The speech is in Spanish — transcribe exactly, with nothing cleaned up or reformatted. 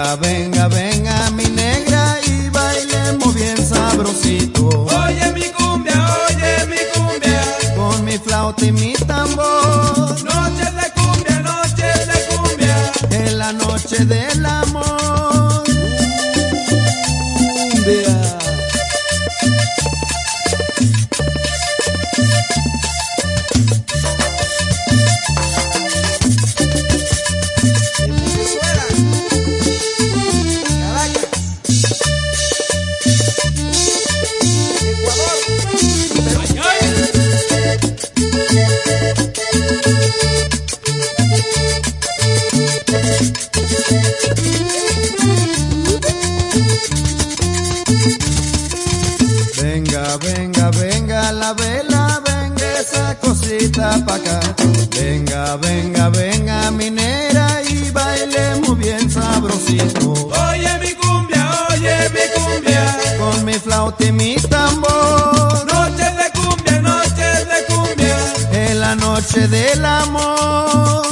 Venga, venga, venga mi negra y bailemos bien sabrosito. Oye mi cumbia, oye mi cumbia, con mi flauta y mi tambor. Noche de cumbia, noche de cumbia, en la noche del amor. Cumbia. Venga, venga, venga la vela, venga esa cosita pa' acá. Venga, venga, venga mi negra y bailemos bien sabrosito. Oye mi cumbia, oye mi cumbia, con mi flauta y mi tambor. Noche de cumbia, noche de cumbia, en la noche del amor.